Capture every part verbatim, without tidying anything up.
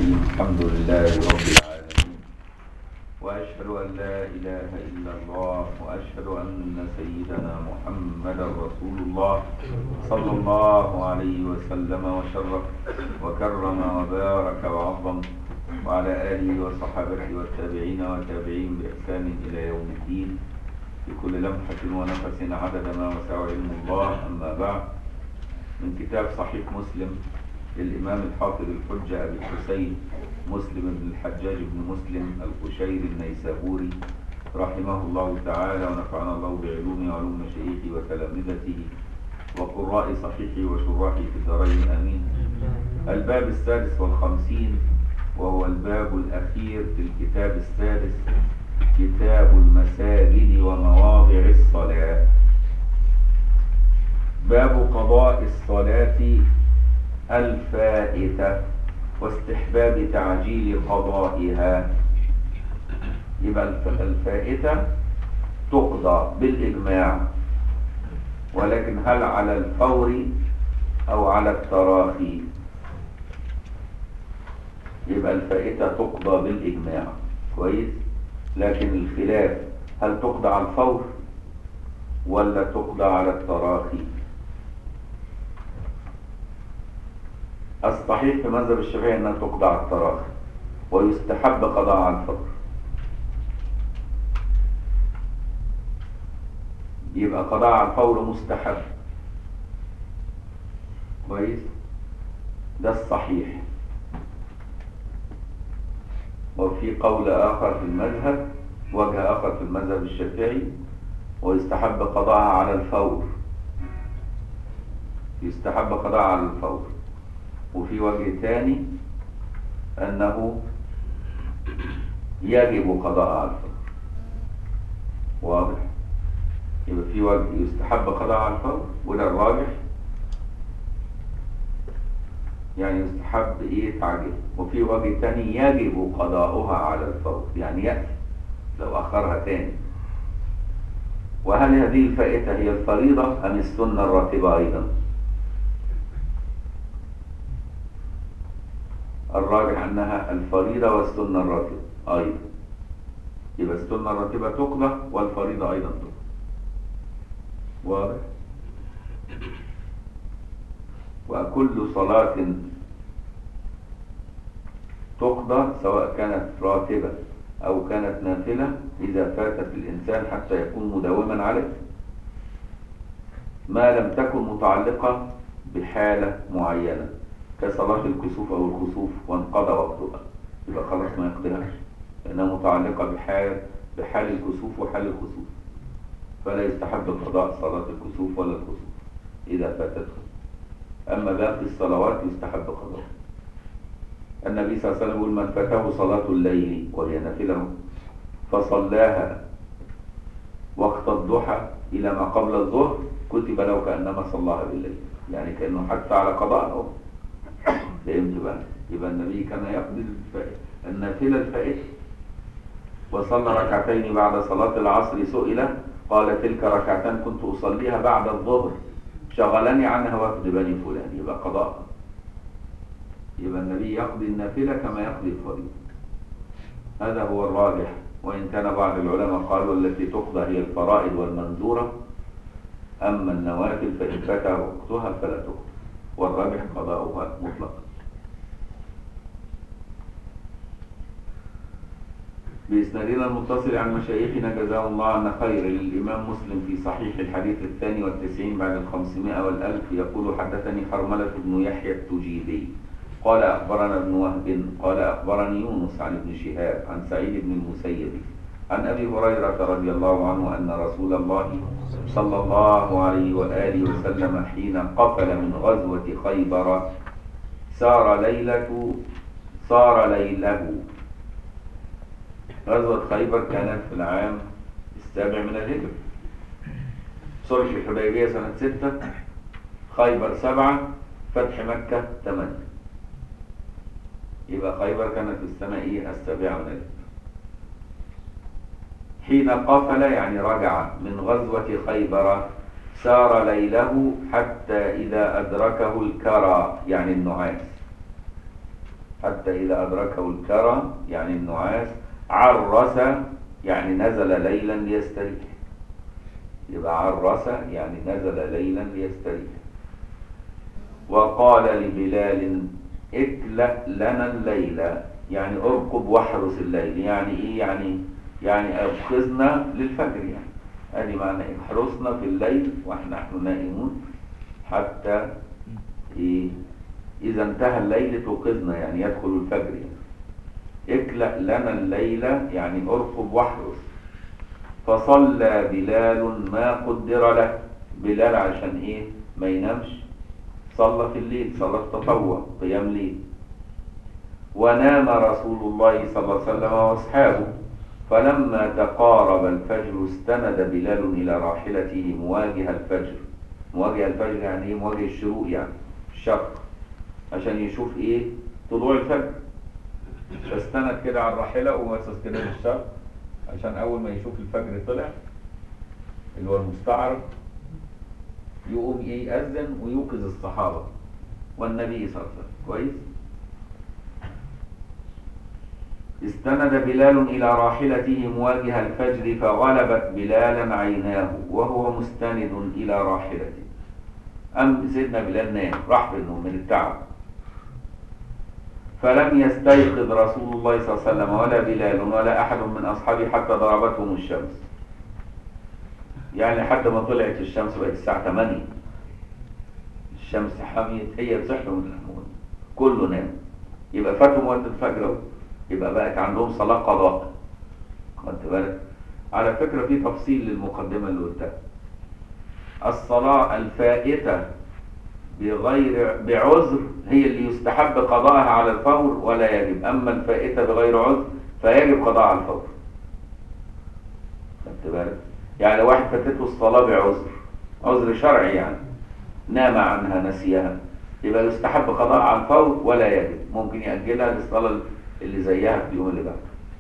الرحيم. الحمد لله رب العالمين، وأشهد أن لا إله إلا الله، وأشهد أن سيدنا محمدا رسول الله صلى الله عليه وسلم وشرف وكرم وبارك وعظم، وعلى آله وصحابته والتابعين والتابعين بإحسان إلى يوم الدين، بكل لمحة ونفس عدد ما وسع علم الله. أما بعد، من كتاب صحيح مسلم للإمام الحافظ الحجة أبي الحسين مسلم بن الحجاج بن مسلم القشيري النيسابوري رحمه الله تعالى، ونفعنا الله بعلومه وعلوم مشايخه وتلامذته وقراء صحيحه وشراحه في الدارين آمين. الباب السادس والخمسين، وهو الباب الأخير في الكتاب السادس، كتاب المساجد ومواضع الصلاة. باب قضاء الصلاة الفائتة واستحباب تعجيل قضائها. يبقى الفائتة تقضى بالإجماع، ولكن هل على الفور أو على التراخي؟ يبقى الفائتة تقضى بالإجماع كويس، لكن الخلاف هل تقضى على الفور ولا تقضى على التراخي. الصحيح في مذهب الشافعي انها تقضى على التراخي، ويستحب قضاء على الفور. يبقى قضاء على الفور مستحب كويس، ده الصحيح. وفي قول آخر في المذهب، وجه آخر في المذهب الشافعي، ويستحب قضاءها على الفور، يستحب قضاء على الفور. وفي وجه ثاني أنه يجب قضاء على الفور. واضح؟ يبقى في وجه يستحب قضاء على الفور وده الراجح، يعني يستحب ايه تعجيل. وفي وجه ثاني يجب قضاؤها على الفور، يعني يأتي لو أخرها ثاني. وهل هذه الفائتة هي الفريضة أم السنة الراتبة أيضا؟ الراجح أنها الفريضة والسنة الراتبة أيضا. يبقى السنة الراتبة تقضى والفريضة أيضا تقضى. واضح؟ وكل صلاة تقضى سواء كانت راتبة أو كانت نافلة إذا فاتت الإنسان حتى يكون مداوما عليه، ما لم تكن متعلقة بحالة معينة كصلاة الكسوف أو الخسوف وانقضى وقتها، يبقى خلاص ما يقضيهاش لأنها متعلقة بحال بحال الكسوف وحال الخسوف، فلا يستحب قضاء صلاة الكسوف ولا الخسوف إذا فاتته. أما باقي الصلوات يستحب قضاء. النبي صلى الله عليه وسلم يقول: من فاته صلاة الليل وهي نافلة فصلاها وقت الضحى إلى ما قبل الظهر كتب له كأنما صلاها بالليل، يعني كأنه حتى على قضاء. فهمت بقى؟ يبقى النبي كان يقضي النافلة الفائتة. وصلى ركعتين بعد صلاة العصر، سئل قال: تلك ركعتان كنت أصليها بعد الظهر شغلني عنها وفد بني فلان. يبقى قضاء. يبقى النبي يقضي النافلة كما يقضي الفريضة. هذا هو الراجح، وإن كان بعض العلماء قالوا التي تقضى هي الفرائض والمنذورة، أما النوافل فإن فات وقتها فلا تقضى، والراجح قضاؤها مطلقا. بإسنادنا المتصل عن مشايخنا جزاهم الله عنا خير، للإمام مسلم في صحيح الحديث الثاني والتسعين بعد الخمسمائة والألف يقول: حدثني حرملة بن يحيى التجيبي قال أخبرنا ابن وهب قال أخبرني يونس عن ابن شهاب عن سعيد بن المسيب عن أبي هريرة رضي الله عنه أن رسول الله صلى الله عليه وآله وسلم حين قفل من غزوة خيبر سار ليلة صار ليله. غزوة خيبر كانت في العام السابع من الهجرة، صلح الحديبية سنة ستة، خيبر سبعة، فتح مكة ثمانية. يبقى خيبر كانت في السنة إيه السابعة من الهجرة. حين قفل يعني رجع من غزوة خيبر، سار ليله حتى إذا أدركه الكرى يعني النعاس، حتى إذا أدركه الكرم يعني النعاس عرس يعني نزل ليلا ليستريح. يبقى عرس يعني نزل ليلا ليستريح. وقال لبلال اكلأ لنا الليل يعني ارقب واحرس الليل. يعني ايه؟ يعني يعني اوقظنا للفجر. يعني ادي معنى احرسنا في الليل ونحن نائمون حتى إيه اذا انتهى الليل توقظنا يعني يدخل الفجر. يعني اكلأ لنا الليل يعني ارقب واحرس. فصلى بلال ما قدر له. بلال عشان ايه ما ينامش صلى في الليل صلاة تطوع قيام ليل. ونام رسول الله صلى الله عليه وسلم واصحابه. فلما تقارب الفجر استند بلال الى راحلته مواجه الفجر. مواجه الفجر يعني ايه؟ مواجه الشروق يعني الشرق عشان يشوف ايه طلوع الفجر. فاستند كده على الراحله ومسس كده للشرق عشان اول ما يشوف الفجر طلع اللي هو المستعرض يقوم ايه يأذن ويوقظ الصحابه والنبي صلى الله عليه وسلم. كويس. استند بلال إلى راحلته مواجه الفجر فغلبت بلالا عيناه وهو مستند إلى راحلته. أم سيدنا بلال نام راح بالنوم من التعب. فلم يستيقظ رسول الله صلى الله عليه وسلم ولا بلال ولا أحد من أصحابه حتى ضربتهم الشمس. يعني لحد ما طلعت الشمس بقت الساعة ثمانية الشمس حميت هي تصحوا من النوم كله نام. يبقى فاتهم وقت الفجر. يبقى بقت عندهم صلاة قضاء. خدت بالك؟ على فكرة في تفصيل للمقدمة اللي قلتها. الصلاة الفائتة بغير بعذر هي اللي يستحب قضاءها على الفور ولا يجب. أما الفائتة بغير عذر فيجب قضاء على الفور. خدت بالك؟ يعني واحد فاتته الصلاة بعذر عذر شرعي يعني نام عنها نسيها يبقى يستحب قضاء على الفور ولا يجب. ممكن يأجلها للصلاة اللي زيها في اليوم اللي بعده.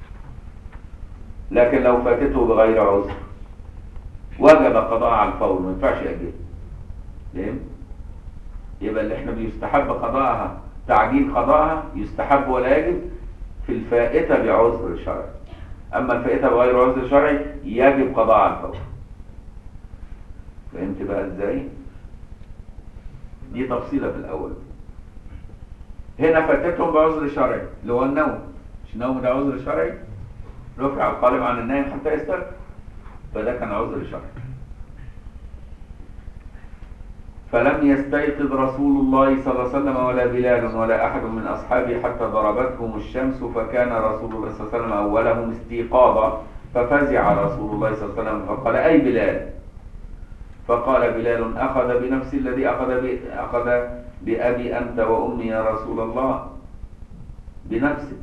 لكن لو فاتته بغير عذر وجب قضاء على الفور ما ينفعش يأجلها. فاهم؟ يبقى اللي احنا بيستحب قضاءها تعجيل قضاءها يستحب ولا يجب في الفائتة بعذر شرعي. اما الفائتة بغير عذر شرعي يجب قضاء على الفور. فهمت بقى ازاي؟ دي تفصيلة في الاول. هنا فاتتهم بعذر شرعي اللي هو النوم. مش النوم ده عذر شرعي؟ رفع القلم عن النايم حتى يستيقظ فده كان عذر شرعي. فلم يستيقظ رسول الله صلى الله عليه وسلم ولا بلال ولا أحد من أصحابه حتى ضربتهم الشمس فكان رسول الله صلى الله عليه وسلم أولهم استيقاظا ففزع رسول الله صلى الله عليه وسلم فقال أي بلال؟ فقال بلال أخذ بنفسي الذي أخذ أخذ بأبي أنت وأمي يا رسول الله. بنفسك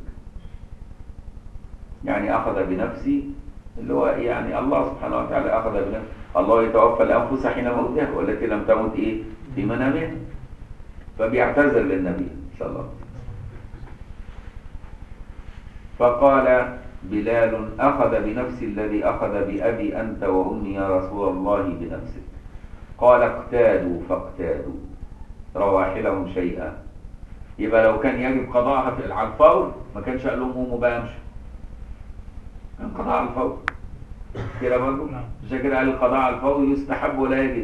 يعني أخذ بنفسي اللي هو يعني الله سبحانه وتعالى أخذ بنفسه. الله يتوفى الأنفس حين موتها والتي لم تمت إيه في منامها. فبيعتذر للنبي صلى الله عليه وسلم. فقال بلال أخذ بنفسي الذي أخذ بأبي أنت وأمي يا رسول الله بنفسك. قال اقتادوا فاقتادوا رواحلهم شيئا. يبقى لو كان يجب قضاءها على الفور ما كانش قال لهم قوموا بقى امشوا. كان قضاء على الفور كده برضه. عشان كده قال القضاء على الفور يستحب ولا يجب.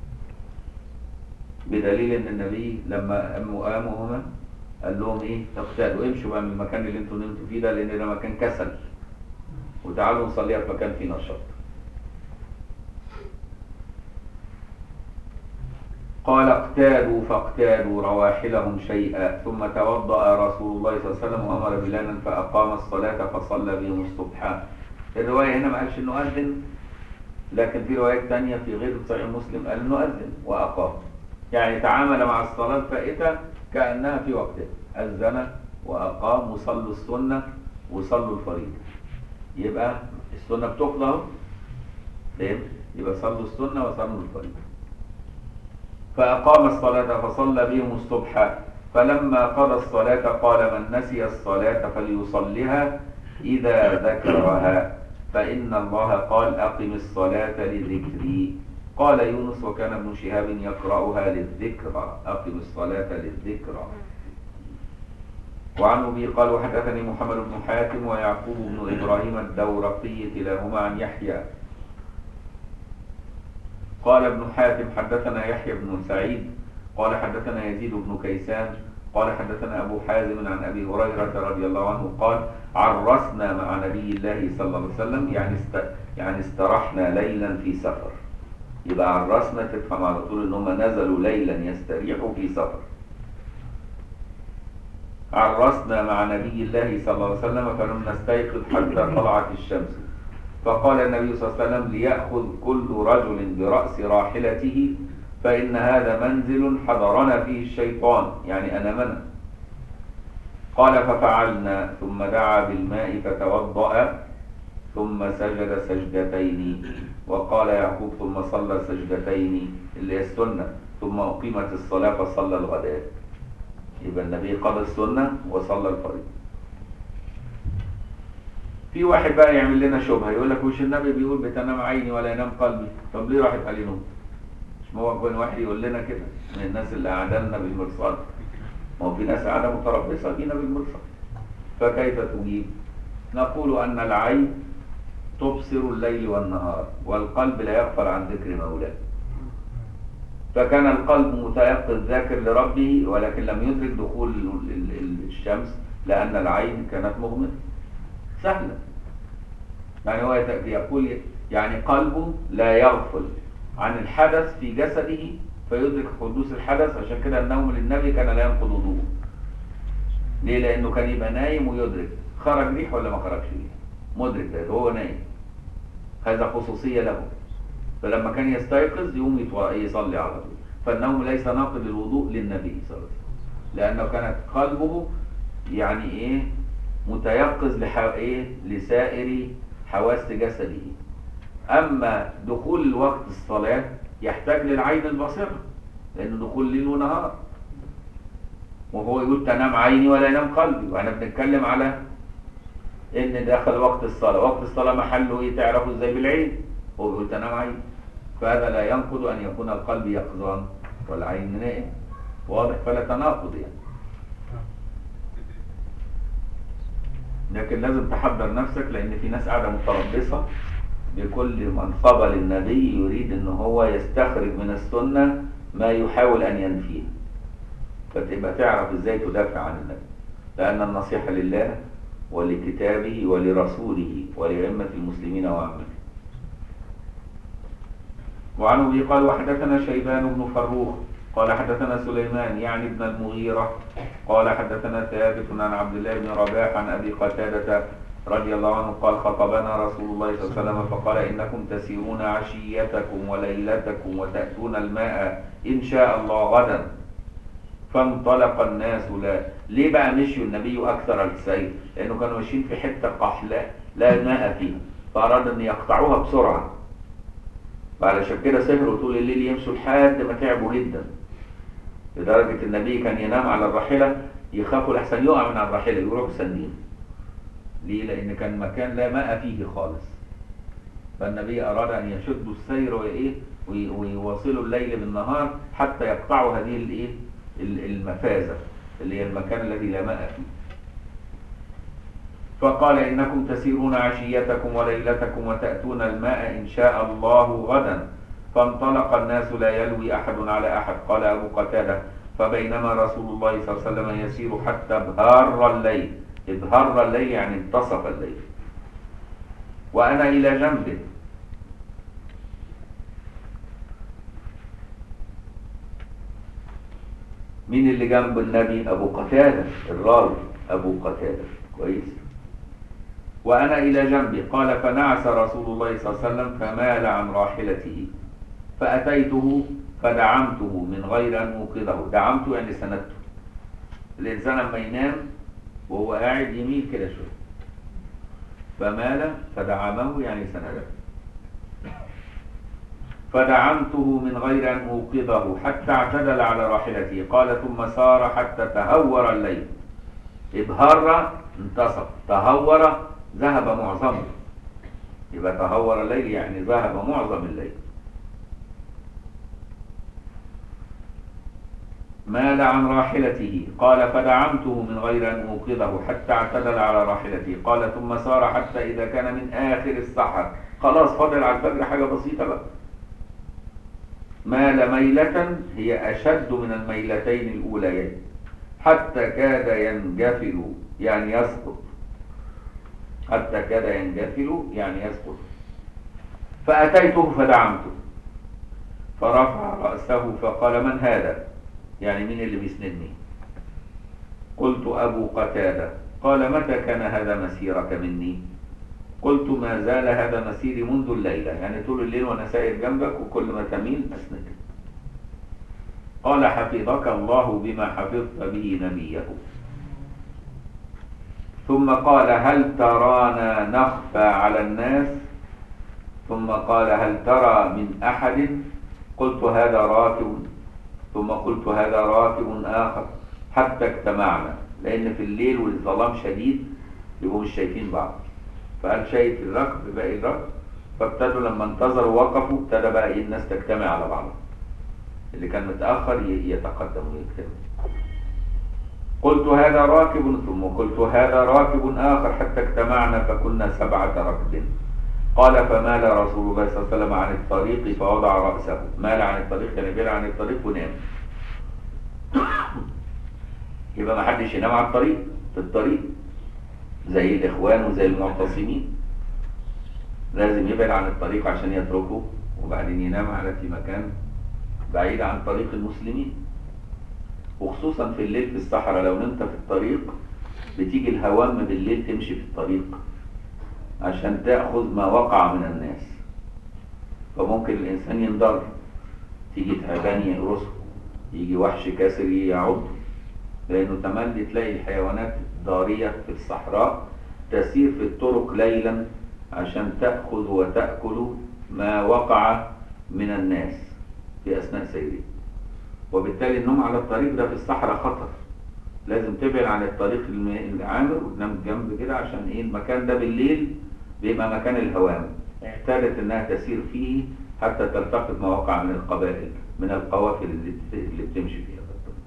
بدليل ان النبي لما قاموا قاموا هما قال لهم ايه اقتادوا امشوا بقى من المكان اللي انتوا نمتوا فيه ده لان ده مكان كسل وتعالوا نصليها في مكان فيه نشاط. قال اقتادوا فاقتادوا رواحلهم شيئا ثم توضأ رسول الله صلى الله عليه وسلم وأمر بلالا فأقام الصلاة فصلى بهم الصبح. الرواية هنا ما قالش انه أذن لكن في روايات تانية في غير صحيح مسلم قال انه أذن وأقام. يعني تعامل مع الصلاة الفائتة كأنها في وقتها. أذن وأقام وصلوا السنة وصلوا الفريضة. يبقى السنة بتقضى اهو. فهمت؟ يبقى صلوا السنة وصلوا الفريضة. فأقام الصلاة فصلى بهم الصبح. فلما قضى الصلاة قال من نسي الصلاة فليصلها إذا ذكرها فإن الله قال أقم الصلاة لذكري. قال يونس وكان ابن شهاب يقرأها للذكرى. أقم الصلاة للذكرى. وعن أبي قال وحدثني محمد بن حاتم ويعقوب بن إبراهيم الدورقي كلاهما عن يحيى قال ابن حاتم حدثنا يحيى بن سعيد قال حدثنا يزيد بن كيسان قال حدثنا أبو حازم عن أبي هريرة رضي الله عنه قال عرسنا مع نبي الله صلى الله عليه وسلم يعني است... يعني استرحنا ليلا في سفر. يبقى عرسنا تفهم على طول ان هم نزلوا ليلا يستريحوا في سفر. عرسنا مع نبي الله صلى الله عليه وسلم فلم نستيقظ حتى طلعت الشمس فقال النبي صلى الله عليه وسلم ليأخذ كل رجل برأس راحلته فإن هذا منزل حضرنا فيه الشيطان يعني أنامنا. قال ففعلنا ثم دعا بالماء فتوضأ ثم سجد سجدتين وقال يعقوب ثم صلى سجدتين اللي هي السنة ثم أقيمت الصلاة فصلى الغداء. يبقى النبي قضى السنة وصلى الفريضة. في واحد بقى يعمل لنا شبهة يقول لك وش النبي بيقول بتنام عيني ولا ينام قلبي؟ طب ليه راحت عليه نوم؟ مش هو كل واحد يقول لنا كده من الناس اللي قعدنا بالمرصاد. ما هو في ناس قاعدة متربصة بينا بالمرصاد. فكيف تجيب؟ نقول أن العين تبصر الليل والنهار والقلب لا يغفل عن ذكر مولاه. فكان القلب متيقظ ذاكر لربه ولكن لم يدرك دخول الشمس لأن العين كانت مغمضة. سهلة. يعني هو يقول يعني قلبه لا يغفل عن الحدث في جسده فيدرك حدوث الحدث. عشان كده النوم للنبي كان لا ينقض وضوءه. ليه؟ لأنه كان يبقى نايم ويدرك خرج ريح ولا ما خرجش ريح. مدرك ده وهو نايم. هذا خصوصية له. فلما كان يستيقظ يقوم يصلي على طول. فالنوم ليس ناقض للوضوء للنبي صلى الله عليه وسلم لأنه كانت قلبه يعني إيه متيقظ لحو... إيه؟ لسائر حواس جسده. أما دخول وقت الصلاة يحتاج للعين البصيرة لأنه دخول ليل ونهار. وهو يقول تنام عيني ولا ينام قلبي وأنا بنتكلم على إن داخل وقت الصلاة. وقت الصلاة محله إيه تعرفه إزاي؟ بالعين. هو بيقول تنام عيني فهذا لا ينقض أن يكون القلب يقظان والعين نائم. واضح؟ فلا تناقض يعني. لكن لازم تحضر نفسك لأن في ناس قاعدة متربصة بكل منصبة للنبي يريد أن هو يستخرج من السنة ما يحاول أن ينفيه. فتبقى تعرف إزاي تدافع عن النبي لأن النصيحة لله ولكتابه ولرسوله ولأئمة المسلمين وعامته. وعن أبي قال وحدثنا شيبان بن فروخ قال حدثنا سليمان يعني ابن المغيرة قال حدثنا ثابت عن عبد الله بن رباح عن أبي قتادة رضي الله عنه قال خطبنا رسول الله صلى الله عليه وسلم فقال إنكم تسيرون عشيتكم وليلتكم وتأتون الماء إن شاء الله غدا. فانطلق الناس. لا ليه بقى مشوا النبي أكثر السير؟ لأنه كانوا ماشيين في حتة قحلة لا ماء فيها فأراد أن يقطعوها بسرعة. علشان كده سهروا طول الليل يمشوا لحد ما تعبوا جدا لدرجة النبي كان ينام على الراحلة يخافوا لحسن يقع من على الراحلة يروحوا سنين. ليه؟ لأن كان مكان لا ماء فيه خالص. فالنبي أراد أن يشدوا السير وإيه ويواصلوا الليل بالنهار حتى يقطعوا هذه الإيه المفازة اللي هي المكان الذي لا ماء فيه. فقال إنكم تسيرون عشيتكم وليلتكم وتأتون الماء إن شاء الله غدا. فانطلق الناس لا يلوي أحد على أحد. قال أبو قتادة فبينما رسول الله صلى الله عليه وسلم يسير حتى ابهار الليل. ابهار الليل يعني انتصف الليل وأنا إلى جنبه. مين اللي جنب النبي؟ أبو قتادة الراوي أبو قتادة كويس. وأنا إلى جنبي. قال فنعس رسول الله صلى الله عليه وسلم فمال عن راحلته فأتيته فدعمته من غير أن أوقظه. دعمته يعني سندته. الإنسان لما ينام وهو قاعد يميل كده شوية فمال فدعمه يعني سنده. فدعمته من غير أن أوقظه حتى اعتدل على راحلته. قال ثم سار حتى تهور الليل. ابهر انتصف تهور ذهب معظمه. يبقى تهور الليل يعني ذهب معظم الليل. مال عن راحلته. قال فدعمته من غير أن أوقظه حتى اعتدل على راحلته. قال ثم سار حتى إذا كان من آخر السحر، خلاص فاضل على الفجر حاجة بسيطة بقى، مال ميلة هي أشد من الميلتين الأوليين حتى كاد ينجفل يعني يسقط، حتى كاد ينجفل يعني يسقط. فأتيته فدعمته فرفع رأسه فقال من هذا؟ يعني مين اللي بيسندني؟ قلت أبو قتادة. قال متى كان هذا مسيرك مني؟ قلت ما زال هذا مسيري منذ الليلة، يعني طول الليل وأنا سائر جنبك وكل ما تميل أسندك. قال حفظك الله بما حفظت به نبيه. ثم قال هل ترانا نخفى على الناس؟ ثم قال هل ترى من أحد؟ قلت هذا راكب، ثم قلت هذا راكب آخر، حتى اجتمعنا، لأن في الليل والظلام شديد يبقوا مش شايفين بعض، فقال شايف الركب باقي الركب، فابتدوا لما انتظروا وقفوا، ابتدى بقى ايه الناس تجتمع على بعضها، اللي كان متأخر يتقدم ويجتمع. قلت هذا راكب، ثم قلت هذا راكب آخر، حتى اجتمعنا فكنا سبعة ركب. قال فمال رسول الله صلى الله عليه وسلم عن الطريق فوضع رأسه. مال عن الطريق يعني بعد عن الطريق ونام. يبقى ما حدش ينام على الطريق، في الطريق زي الإخوان وزي المعتصمين، لازم يبعد عن الطريق عشان يتركه، وبعدين ينام على في مكان بعيد عن طريق المسلمين. وخصوصا في الليل في الصحراء لو نمت في الطريق بتيجي الهوام بالليل تمشي في الطريق عشان تأخذ ما وقع من الناس، فممكن الإنسان ينضر، تيجي تعبان يقرصه، يجي وحش كاسر يعض، لأنه تملي تلاقي الحيوانات ضارية في الصحراء تسير في الطرق ليلا عشان تأخذ وتأكل ما وقع من الناس في أثناء سيره. وبالتالي النوم على الطريق ده في الصحراء خطر، لازم تبعد عن الطريق العامر وتنام جنب كده، عشان ايه المكان ده بالليل بيبقى مكان الهوام، اعتادت انها تسير فيه حتى تلتقط ما وقع من القبائل من القوافل اللي, اللي بتمشي فيها الطريق.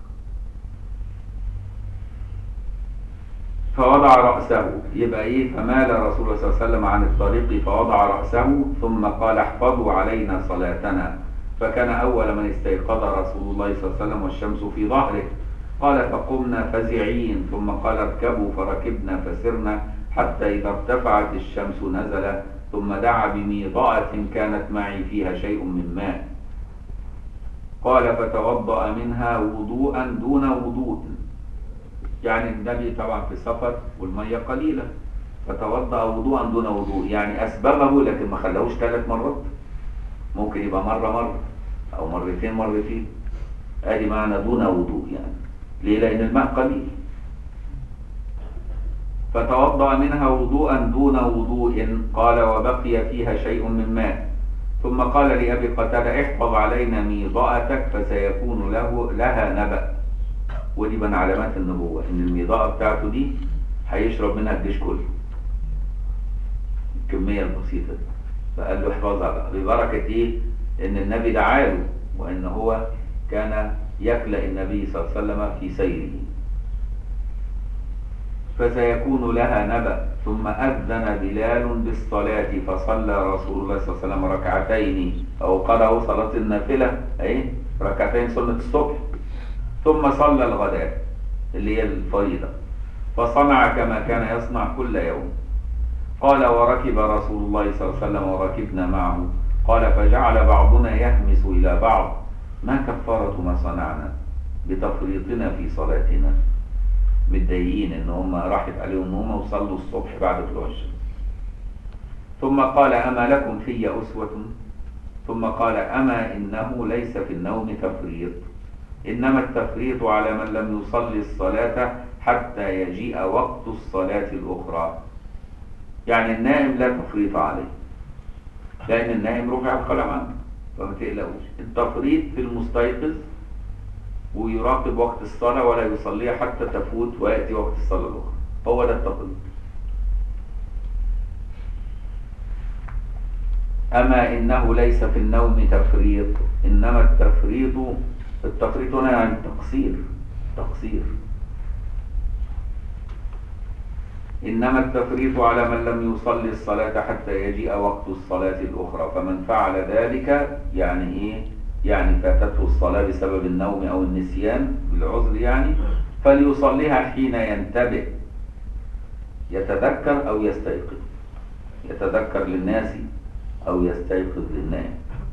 فوضع رأسه، يبقى ايه فمال رسول الله صلى الله عليه وسلم عن الطريق فوضع رأسه ثم قال احفظوا علينا صلاتنا. فكان أول من استيقظ رسول الله صلى الله عليه وسلم والشمس في ظهره. قال فقمنا فزعين، ثم قال اركبوا فركبنا فسرنا حتى إذا ارتفعت الشمس نزل، ثم دعا بميضاءة كانت معي فيها شيء من ماء. قال فتوضأ منها وضوءا دون وضوء، يعني النبي طبعا في السفر والمية قليلة، فتوضأ وضوءا دون وضوء، يعني أسبغه لكن ما خلاهوش ثلاث مرات، ممكن يبقى مرة مرة أو مرتين مرتين، ادي معنى دون وضوء. يعني ليه؟ لأن الماء قليل. فتوضأ منها وضوءا دون وضوء. قال وبقي فيها شيء من ماء. ثم قال لأبي قتادة احفظ علينا ميضاءتك فسيكون له لها نبأ. ودي من علامات النبوة، ان الميضاءة بتاعته دي هيشرب منها الجيش كله، الكمية البسيطة دي. فقال له احفظها بقى ببركة ايه؟ ان النبي دعاله، وان هو كان يكلأ النبي صلى الله عليه وسلم في سيره. فسيكون لها نبأ. ثم أذن بلال بالصلاة فصلى رسول الله صلى الله عليه وسلم ركعتين، أو قرأوا صلاة النافلة أي ركعتين سنة الصبح، ثم صلى الغداء اللي هي الفريضة، فصنع كما كان يصنع كل يوم. قال وركب رسول الله صلى الله عليه وسلم وركبنا معه. قال فجعل بعضنا يهمس إلى بعض ما كفارة ما صنعنا بتفريطنا في صلاتنا، متضايقين ان هم راحت عليهم النوم وصلوا الصبح بعد طلوع الشمس. ثم قال اما لكم في اسوة؟ ثم قال اما انه ليس في النوم تفريط، انما التفريط على من لم يصلي الصلاة حتى يجيء وقت الصلاة الاخرى. يعني النائم لا تفريط عليه، لان النائم رفع القلم عنه، فما تقلقوش. التفريط في المستيقظ ويراقب وقت الصلاة ولا يصليها حتى تفوت ويأتي وقت الصلاة الأخرى، هو ده التفريط. أما إنه ليس في النوم تفريط، إنما التفريط التفريط هنا يعني تقصير، تقصير. إنما التفريط على من لم يصلي الصلاة حتى يجيء وقت الصلاة الأخرى، فمن فعل ذلك يعني إيه؟ يعني فاتته الصلاة بسبب النوم أو النسيان بالعذر يعني، فليصليها حين ينتبه، يتذكر أو يستيقظ، يتذكر للناس أو يستيقظ للناس.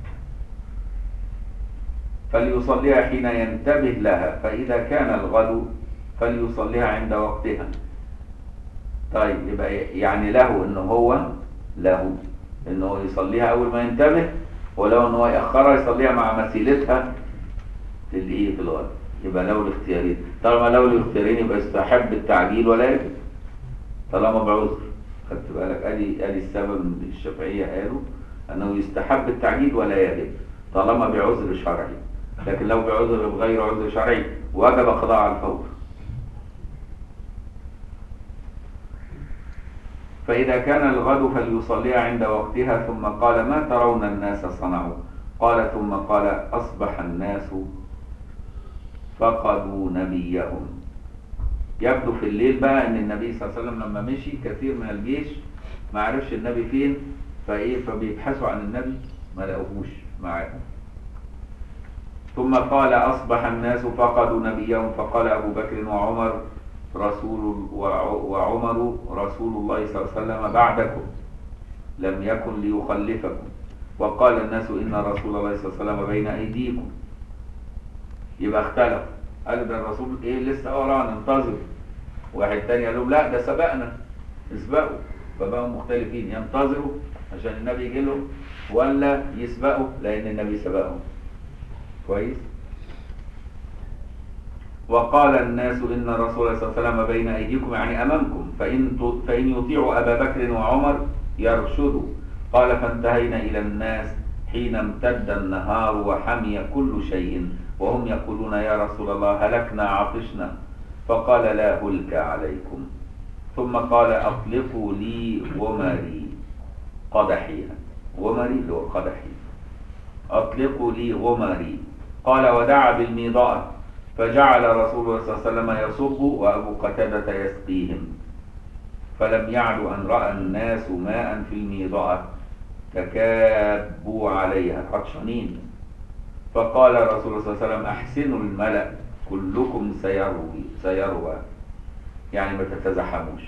فليصليها حين ينتبه لها، فإذا كان الغد فليصليها عند وقتها. طيب يبقى يعني له إن هو له إنه يصليها أول ما ينتبه، ولو إنه يأخرها يصليها مع مثيلتها في الإيه في الغد. يبقى له الاختيارين. طالما له الاختيارين يبقى يستحب التعجيل ولا يجب طالما بعذر. خدت بالك؟ ادي ادي السبب ان الشافعيه قالوا انه يستحب التعجيل ولا يجب طالما بعذر شرعي، لكن لو بعذر بغير عذر شرعي وجب قضاء على الفور. فإذا كان الغد فليصليها عند وقتها. ثم قال: ما ترون الناس صنعوا؟ قال: ثم قال: أصبح الناس فقدوا نبيهم. يبدو في الليل بقى ان النبي صلى الله عليه وسلم لما مشي كثير من الجيش ما عرفش النبي فين، فايه فبيبحثوا عن النبي ما لقوهوش معاهم. ثم قال: أصبح الناس فقدوا نبيهم. فقال أبو بكر وعمر رسول وعمر رسول الله صلى الله عليه وسلم بعدكم لم يكن ليخلفكم. وقال الناس: إن رسول الله صلى الله عليه وسلم بين أيديكم. يبقى اختلف، قالوا ده الرسول ايه لسه ورانا ننتظر. واحد تاني قال لهم لا ده سبقنا اسبقوا. فبقوا مختلفين، ينتظروا عشان النبي يجي لهم ولا يسبقوا لان النبي سبقهم. كويس. وقال الناس: ان الرسول صلى الله عليه وسلم بين ايديكم يعني امامكم، فان فان يطيعوا ابا بكر وعمر يرشدوا. قال: فانتهينا الى الناس حين امتد النهار وحمي كل شيء وهم يقولون: يا رسول الله هلكنا عطشنا. فقال: لا هلك عليكم. ثم قال: أطلقوا لي غمري قدحي. غمري اللي هو قدحي. أطلقوا لي غمري. قال: ودعا بالميضاء فجعل رسول الله صلى الله عليه وسلم يصب وأبو قتادة يسقيهم. فلم يعد أن رأى الناس ماء في الميضاء تكابوا عليها عطشانين. فقال رسول الله صلى الله عليه وسلم: أحسنوا الملأ كلكم سيروي سيروى، يعني ما تتزحموش.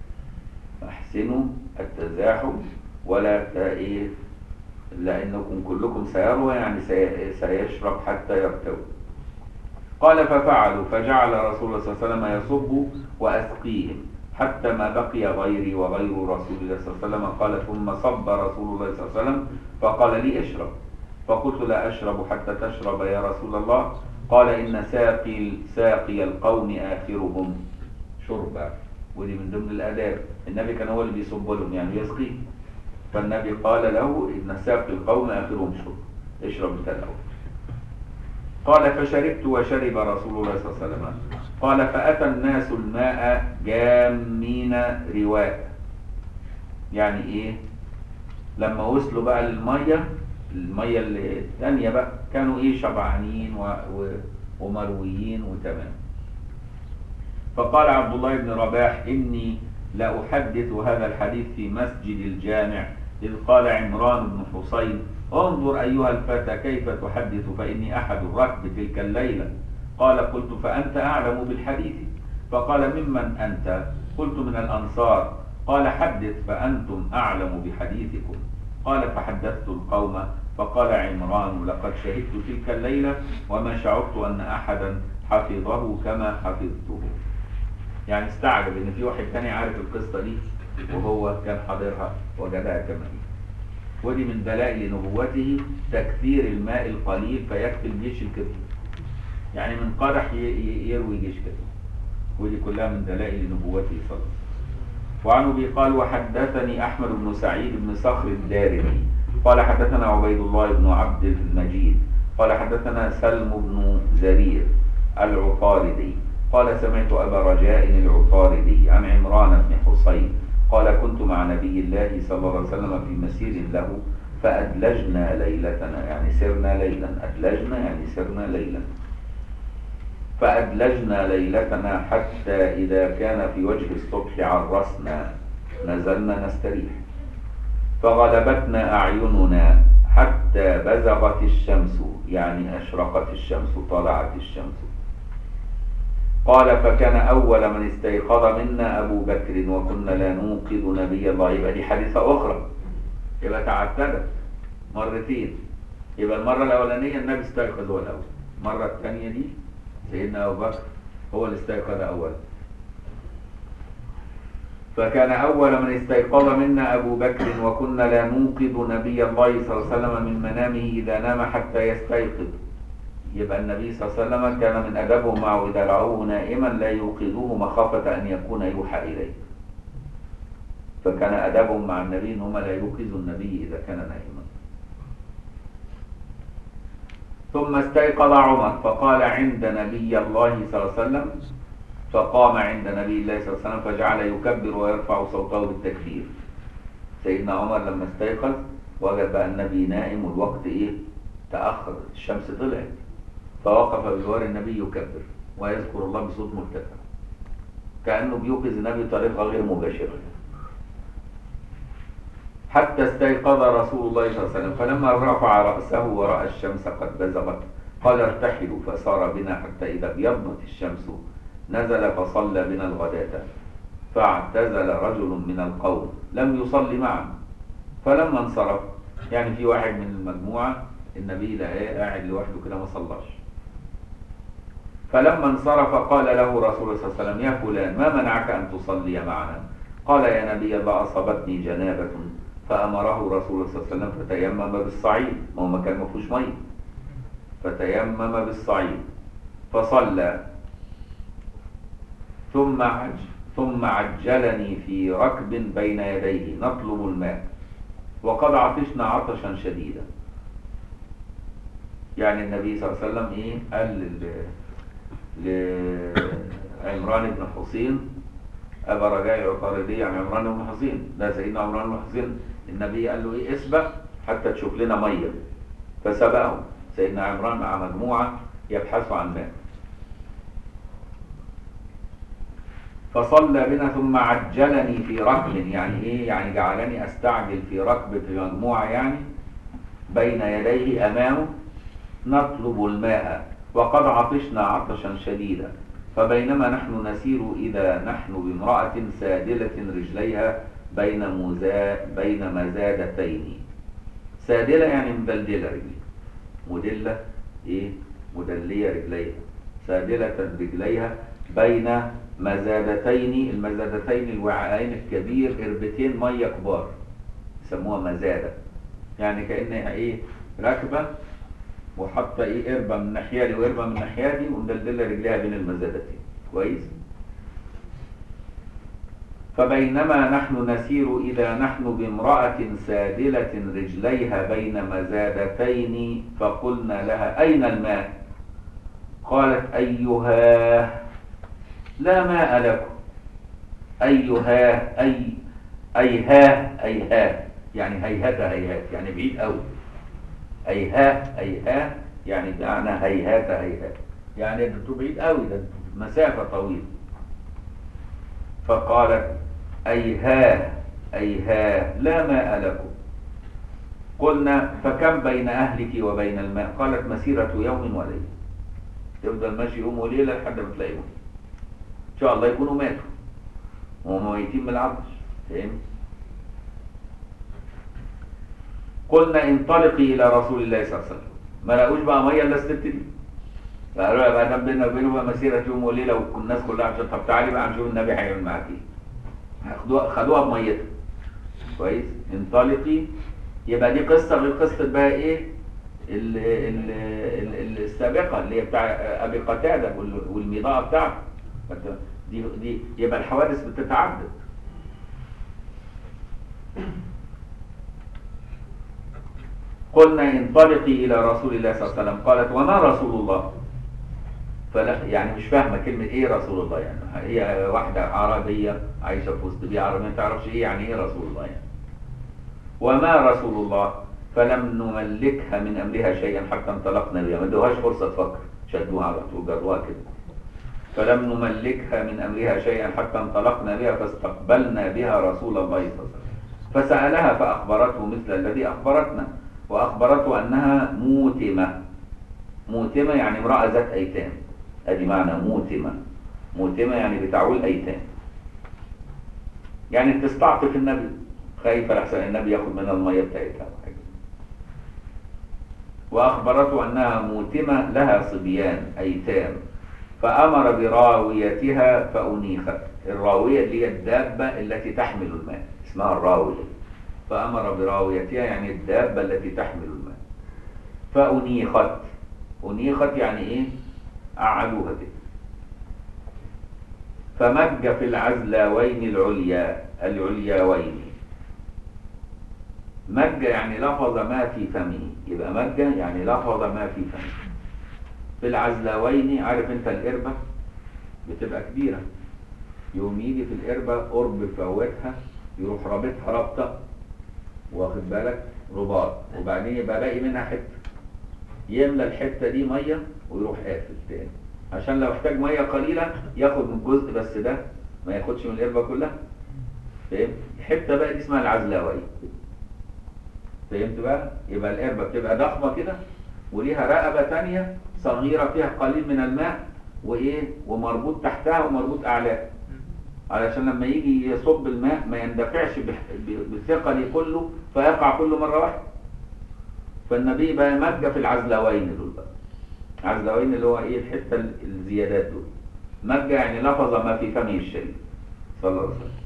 أحسنوا التزاحم ولا تأيه، لأنكم كلكم سيروى يعني سيشرب حتى يرتوي. قال: ففعلوا فجعل رسول الله صلى الله عليه وسلم يصب وأسقيهم حتى ما بقي غيري وغير رسول الله صلى الله عليه وسلم. قال: ثم صب رسول الله صلى الله عليه وسلم فقال لي: اشرب. فقلت: لا أشرب حتى تشرب يا رسول الله. قال: إن ساقي ساقي القوم آخرهم شربا. ودي من ضمن الآداب، النبي كان هو اللي بيصب لهم يعني يسقي. فالنبي قال له: إن ساقي القوم آخرهم شرب، اشرب انت الأول. قال: فشربت وشرب رسول الله صلى الله عليه وسلم. قال: فأتى الناس الماء جامين رواء. يعني إيه؟ لما وصلوا بقى للمية، المية الثانية بقى كانوا ايه شبعانين و... و... ومرويين وتمام. فقال عبد الله بن رباح: إني لأحدث هذا الحديث في مسجد الجامع، إذ قال عمران بن حسين: انظر أيها الفتى كيف تحدث، فإني أحد الركب تلك الليلة. قال: قلت: فأنت أعلم بالحديث. فقال: ممن أنت؟ قلت: من الأنصار. قال: حدث فأنتم أعلم بحديثكم. قال: فحدثت القوم. فقال عمران: لقد شهدت تلك الليلة وما شعرت أن أحدا حفظه كما حفظته. يعني استعجب ان في واحد تاني عارف القصة دي وهو كان حاضرها وجدها كما هي. ودي من دلائل نبوته تكثير الماء القليل فيكفي الجيش الكثير، يعني من قدح يروي جيش كثير. ودي كلها من دلائل نبوته صلى الله عليه وسلم. وعن ابي قال: وحدثني احمد بن سعيد بن صخر الدارمي قال: حدثنا عبيد الله بن عبد المجيد قال: حدثنا سلم بن زرير العطاردي قال: سمعت أبا رجاء العطاردي عن عمران بن حسين قال: كنت مع نبي الله صلى الله عليه وسلم في مسير له فأدلجنا ليلتنا، يعني سرنا ليلا. أدلجنا يعني سرنا ليلا. فأدلجنا ليلتنا حتى إذا كان في وجه الصبح عرسنا، نزلنا نستريح. فغلبتنا أعيننا حتى بزغت الشمس، يعني أشرقت الشمس، طلعت الشمس. قال فكان أول من استيقظ منا أبو بكر وكنا لا نوقظ نبي الله. يبقى دي حادثة أخرى، يبقى تعددت مرتين. يبقى المرة الأولانية النبي استيقظ هو الأول، المرة الثانية دي سيدنا أبو بكر هو اللي استيقظ أولا. فكان أول من استيقظ منا أبو بكر وكنا لا نوقظ نبي الله صلى الله عليه وسلم من منامه إذا نام حتى يستيقظ. يبقى النبي صلى الله عليه وسلم كان من أدبه معه إذا رأوه نائما لا يوقظوه مخافة أن يكون يوحى إليه. فكان أدبهم مع النبي إن هم لا يوقظوا النبي إذا كان نائما. ثم استيقظ عمر فقال عند نبي الله صلى الله عليه وسلم، فقام عند نبي الله صلى الله عليه وسلم فجعل يكبر ويرفع صوته بالتكبير. سيدنا عمر لما استيقظ وجد بقى النبي نائم والوقت ايه تأخر، الشمس طلعت، فوقف بجوار النبي يكبر ويذكر الله بصوت مرتفع كأنه بيوقظ النبي بطريقة غير مباشرة. حتى استيقظ رسول الله صلى الله عليه وسلم فلما رفع رأسه ورأى الشمس قد بزغت قال ارتحلوا، فسار بنا حتى إذا ابيضت الشمس نزل فصلى بنا الغداة. فاعتزل رجل من القوم لم يصلي معه، فلما انصرف، يعني في واحد من المجموعة النبي لقاه قاعد لوحده كده ما صلاش، فلما انصرف قال له رسول الله صلى الله عليه وسلم يا فلان ما منعك أن تصلي معنا؟ قال يا نبي الله أصابتني جنابة. فأمره رسول الله صلى الله عليه وسلم فتيمم بالصعيد، ما هو مكان ما فيهوش ميه، فتيمم بالصعيد فصلى. ثم عج ثم عجلني في ركب بين يديه نطلب الماء وقد عطشنا عطشا شديدا. يعني النبي صلى الله عليه وسلم ايه قال لعمران بن حسين ابا رجاء العطاردي، عن عمران بن حسين ده سيدنا عمران بن حسين، النبي قال له ايه اسبق حتى تشوف لنا ميه، فسبقه سيدنا عمران مع مجموعه يبحثوا عن ماء. فصلى بنا ثم عجلني في ركب، يعني ايه؟ يعني جعلني استعجل في ركب في مجموعه يعني بين يديه امامه نطلب الماء وقد عطشنا عطشا شديدا. فبينما نحن نسير إذا نحن بامرأة سادلة رجليها بين مزا بين مزادتين. سادلة يعني مدلدلة رجليها، مدلة ايه؟ مدلية رجليها، سادلة رجليها بين مزادتين. المزادتين الوعاءين الكبير، قربتين مية كبار يسموها مزادة، يعني كأنها ايه راكبة وحاطه ايه قربة من الناحية دي وقربة من الناحية دي ومدلدلة رجليها بين المزادتين. كويس. فبينما نحن نسير إذا نحن بامرأة سادلة رجليها بين مزادتين فقلنا لها أين الماء؟ قالت أيها لا ماء لكم. أيها أي أيها أيها يعني هيهات هيهات يعني بعيد قوي. أيها أيها يعني معنى هيهات هيهات يعني انتوا بعيد قوي، ده مسافة طويلة. فقالت أيها أيها لا ماء لكم. قلنا فكم بين أهلك وبين الماء؟ قالت مسيرة يوم وليلة، تفضل ماشي يوم وليلة لحد ما تلاقيهم إن شاء الله يكونوا ماتوا وهم ميتين من العطش. فاهم؟ قلنا انطلقي إلى رسول الله صلى الله عليه وسلم. ما لقوش بقى مية إلا الست دي، فقالوا لها بقى بيننا وبينه بقى مسيرة يوم وليلة والناس كلها عشان طب تعالي بقى نشوف النبي هيعمل معاك ايه. خدوها خدوها بميتها. كويس؟ انطلقي. يبقى دي قصة غير قصة بقى ايه؟ ال ال ال السابقة اللي هي بتاع أبي قتادة والميضاء بتاعته. دي دي يبقى الحوادث بتتعدد. قلنا انطلقي إلى رسول الله صلى الله عليه وسلم. قالت وما رسول الله؟ فلا يعني مش فاهمة كلمة ايه رسول الله، يعني هي واحدة عربية عايشة في وسط بيئة عربية ما تعرفش ايه يعني ايه رسول الله يعني. وما رسول الله؟ فلم نملكها من أمرها شيئا حتى انطلقنا بها، ما ادوهاش فرصة تفكر، شدوها على طول جروها كده فلم نملكها من أمرها شيئا حتى انطلقنا بها فاستقبلنا بها رسول الله صلى الله عليه وسلم فسألها فأخبرته مثل الذي أخبرتنا، وأخبرته أنها موتمة. موتمة يعني امرأة ذات أيتام، أدي معنى موتمة. موتمة يعني بتعول أيتام، يعني بتستعطف النبي، خايفة لحسن النبي ياخد منها المية بتاعتها. وأخبرته أنها موتمة لها صبيان أيتام، فأمر براويتها فأنيخت. الراوية اللي هي الدابة التي تحمل الماء اسمها الراوية. فأمر براويتها يعني الدابة التي تحمل الماء، فأنيخت. أنيخت يعني إيه؟ أعلوها كده. فمج في العزلاوين العليا العلياوين. مج يعني لفظ ما في فمه، يبقى مج يعني لفظ ما في فمه. في العزلاوين، عارف انت القربة بتبقى كبيرة، يوم يجي في القربة قرب فوتها يروح رابطها رابطة، واخد بالك، رباط، وبعدين يبقى باقي منها حتة، يملى الحتة دي مية ويروح قافل تاني عشان لو احتاج مية قليلة ياخد من جزء بس، ده ما ياخدش من القربة كلها. فهمت؟ الحتة بقى دي اسمها العزلاوين. فهمت بقى؟ يبقى القربة بتبقى ضخمة كده وليها رقبة تانية صغيرة فيها قليل من الماء، وايه، ومربوط تحتها ومربوط اعلاها، علشان لما يجي يصب الماء ما يندفعش بالثقل كله فيقع كله مرة واحدة. فالنبي بقى مج في العزلاوين دول بقى. العزلاوين اللي هو ايه؟ الحتة الزيادات دول. مج يعني لفظ ما في فمه الشريف صلى الله عليه وسلم.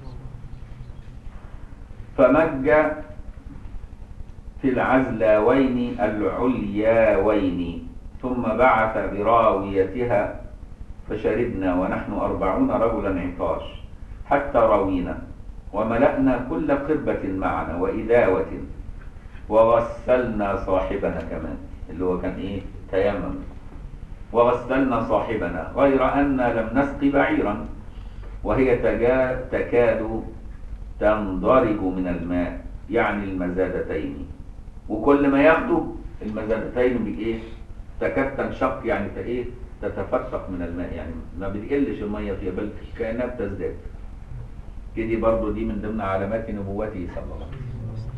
فمج في العزلاوين العلياوين ثم بعث براويتها فشربنا ونحن أربعون رجلا عطاش حتى روينا، وملأنا كل قربة معنا وإداوة، وغسلنا صاحبنا كمان اللي هو كان إيه؟ تيمم. وغسلنا صاحبنا غير أن لم نسقي بعيرا وهي تكاد تنضرب من الماء، يعني المزادتين، وكل ما ياخدوا المزادتين بإيه؟ تكاد تنشق، يعني ايه؟ تتفتق من الماء، يعني ما بتقلش المية فيها بل كأنها بتزداد. كده برضو دي من ضمن علامات نبوته صلى الله عليه وسلم.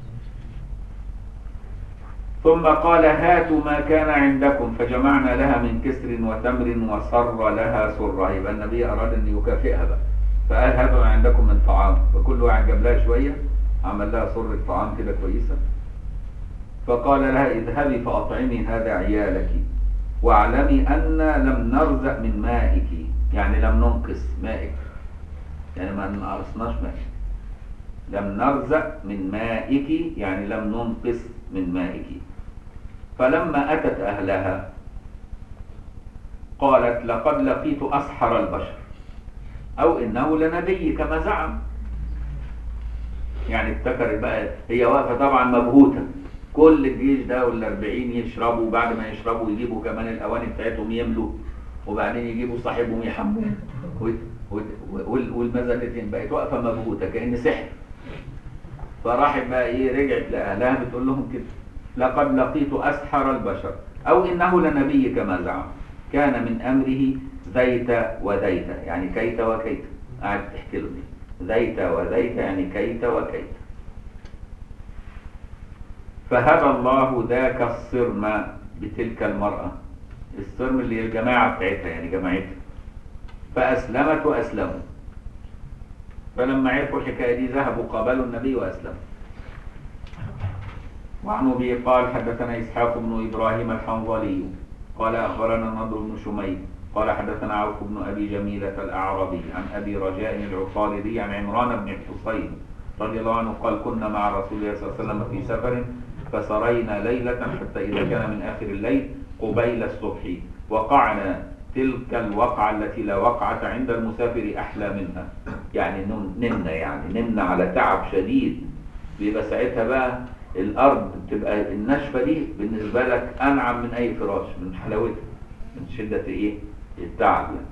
ثم قال هاتوا ما كان عندكم فجمعنا لها من كسر وتمر وصر لها سرة. يبقى النبي أراد أن يكافئها بقى، فقال هاتوا ما عندكم من طعام، فكل واحد جاب لها شوية، عمل لها سرة طعام كده كويسة. فقال لها اذهبي فأطعمي هذا عيالك، واعلمي أن لم نرزق من مائك، يعني لم ننقص مائك، يعني ما نقصناش مائك. لم نرزق من مائك يعني لم ننقص من مائك. فلما أتت أهلها قالت لقد لقيت أسحر البشر، أو إنه لنبي كما زعم. يعني افتكر بقى، هي واقفة طبعا مبهوتة، كل الجيش ده والاربعين يشربوا، وبعد ما يشربوا يجيبوا كمان الأواني بتاعتهم يملوا، وبعدين يجيبوا صاحبهم يحموه، والمزادتين بقت واقفة مبهوتة كأن سحر. فراحت بقى ايه، رجعت لأهلها بتقول لهم كده لقد لقيت أسحر البشر أو إنه لنبي كما زعم، كان من أمره ذيت وذيت، يعني كيت وكيت. قاعد تحكي له دي ذيت وذيت يعني كيت وكيت. فهدى الله ذاك الصرم بتلك المرأة، الصرم اللي هي الجماعة بتاعتها يعني جماعتها، فأسلمت وأسلموا. فلما عرفوا الحكاية دي ذهبوا قابلوا النبي وأسلموا. وعن أبي قال حدثنا إسحاق بن إبراهيم الحنظلي قال أخبرنا النضر بن شميل قال حدثنا عوف بن أبي جميلة الأعرابي عن أبي رجاء العقاربي عن عمران بن الحصين رضي الله عنه قال كنا مع رسول الله صلى الله عليه وسلم في سفر فسرينا ليلة حتى إذا كان من آخر الليل قبيل الصبح وقعنا تلك الوقعة التي لا وقعة عند المسافر أحلى منها، يعني نمنا، يعني نمنا على تعب شديد. بيبقى ساعتها بقى الأرض بتبقى النشفة دي بالنسبة لك أنعم من أي فراش من حلاوتها من شدة إيه التعب يعني.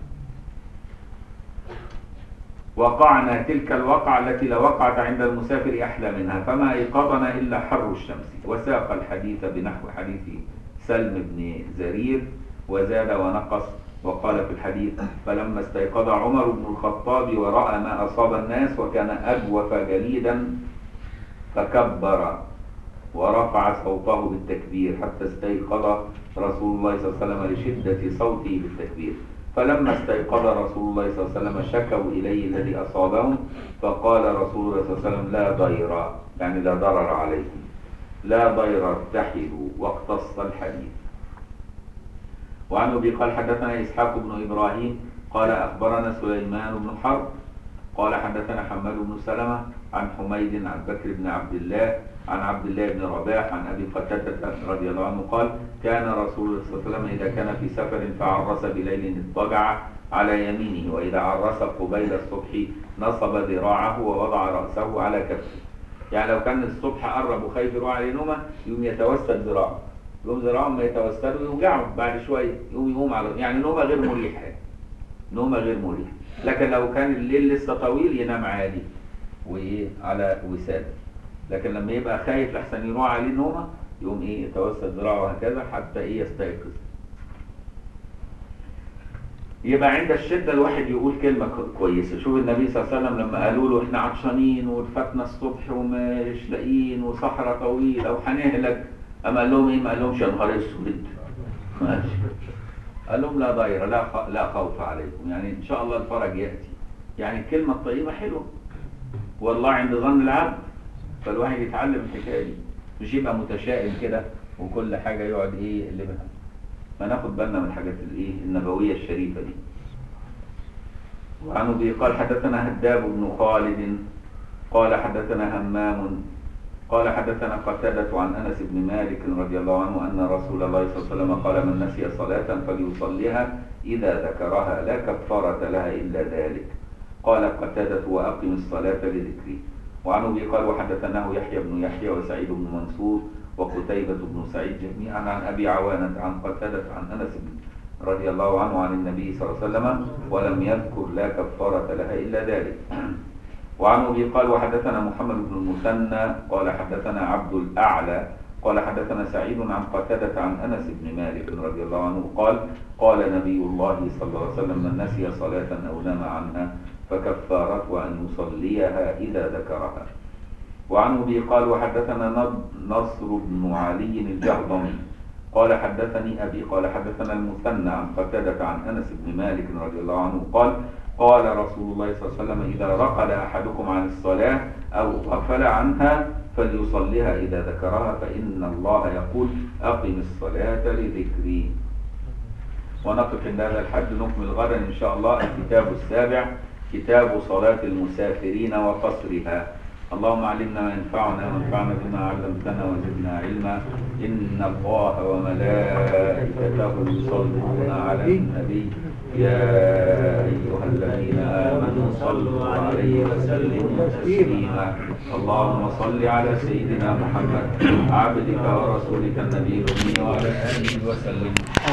وقعنا تلك الوقعة التي لا وقعة عند المسافر أحلى منها فما أيقظنا إلا حر الشمس. وساق الحديث بنحو حديث سلم بن زرير وزاد ونقص وقال في الحديث: فلما استيقظ عمر بن الخطاب ورأى ما أصاب الناس وكان أجوف جليدا فكبر ورفع صوته بالتكبير حتى استيقظ رسول الله صلى الله عليه وسلم لشدة صوته بالتكبير. فلما استيقظ رسول الله صلى الله عليه وسلم شكوا إليه الذي أصابهم، فقال رسول الله صلى الله عليه وسلم: لا ضير، يعني لا ضرر عليكم، لا ضير، ارتحلوا، واقتص الحديث. وعن أبي قال: حدثنا إسحاق بن إبراهيم قال أخبرنا سليمان بن حرب قال حدثنا حماد بن سلمة عن حميد عن بكر بن عبد الله عن عبد الله بن رباح عن أبي قتادة رضي الله عنه قال: كان رسول الله صلى الله عليه وسلم إذا كان في سفر فعرس بليل اضطجع على يمينه، وإذا عرس قبيل الصبح نصب ذراعه ووضع رأسه على كفه. يعني لو كان الصبح قرب وخايف يروح عليه نومه يقوم يتوسد ذراعه، يقوم ذراعه ما يتوسد ويوجعه بعد شويه يقوم يقوم على، يعني نومه غير مريحه، نومه غير مريحه. لكن لو كان الليل لسه طويل ينام عادي وايه على وساده، لكن لما يبقى خايف لحسن يروح عليه نومه يقوم ايه يتوسد ذراعه هكذا حتى ايه يستيقظ. يبقى عند الشده الواحد يقول كلمه كويسه. شوف النبي صلى الله عليه وسلم لما قالوا له احنا عطشانين وفاتنا الصبح ومش لاقيين وصحراء طويله وهنهلك، اما قال لهم ايه؟ ما قال لهمش يا نهار اسود، ماشي، قال لهم لا ضير، لا لا خوف عليكم، يعني ان شاء الله الفرج ياتي. يعني الكلمه الطيبه حلوه، والله عند ظن العبد. فالواحد يتعلم الحكايه دي، مش يبقى متشائم كده وكل حاجه يقعد ايه اللي بها. فناخد بالنا من الحاجات الايه النبويه الشريفه دي. وعن ابي قال حدثنا هداب بن خالد قال حدثنا همام قال حدثنا قتادة عن انس بن مالك رضي الله عنه ان رسول الله صلى الله عليه وسلم قال: من نسي صلاة فليصليها اذا ذكرها لا كفارة لها الا ذلك. قال قتادة: واقم الصلاة لذكري. وعن ابي قال وحدثناه يحيى بن يحيى وسعيد بن منصور وقتيبة بن سعيد جميعا عن ابي عوانة عن قتادة عن انس رضي الله عنه عن النبي صلى الله عليه وسلم ولم يذكر لا كفارة لها الا ذلك. وعن ابي قال وحدثنا محمد بن المثنى قال حدثنا عبد الاعلى قال حدثنا سعيد عن قتادة عن انس بن مالك رضي الله عنه قال: قال نبي الله صلى الله عليه وسلم: من نسي صلاة او نام عنها فكفارته ان يصليها اذا ذكرها. وعن ابي قال وحدثنا نصر بن علي الجهضمي قال حدثني ابي قال حدثنا المثنى عن قتادة عن انس بن مالك رضي الله عنه قال: قال رسول الله صلى الله عليه وسلم: إذا رقد أحدكم عن الصلاة أو غفل عنها فليصليها إذا ذكرها، فإن الله يقول: أقم الصلاة لذكري. ونقف عند هذا الحد، نكمل غدا إن شاء الله الكتاب السابع، كتاب صلاة المسافرين وقصرها. اللهم علمنا ما ينفعنا وانفعنا بما علمتنا وزدنا علما. إن الله وملائكته يصلون على النبي يا أيها الذين آمنوا صلوا عليه وسلموا تسليما. اللهم صل على سيدنا محمد عبدك ورسولك النبي الأمي وعلى آله وسلم.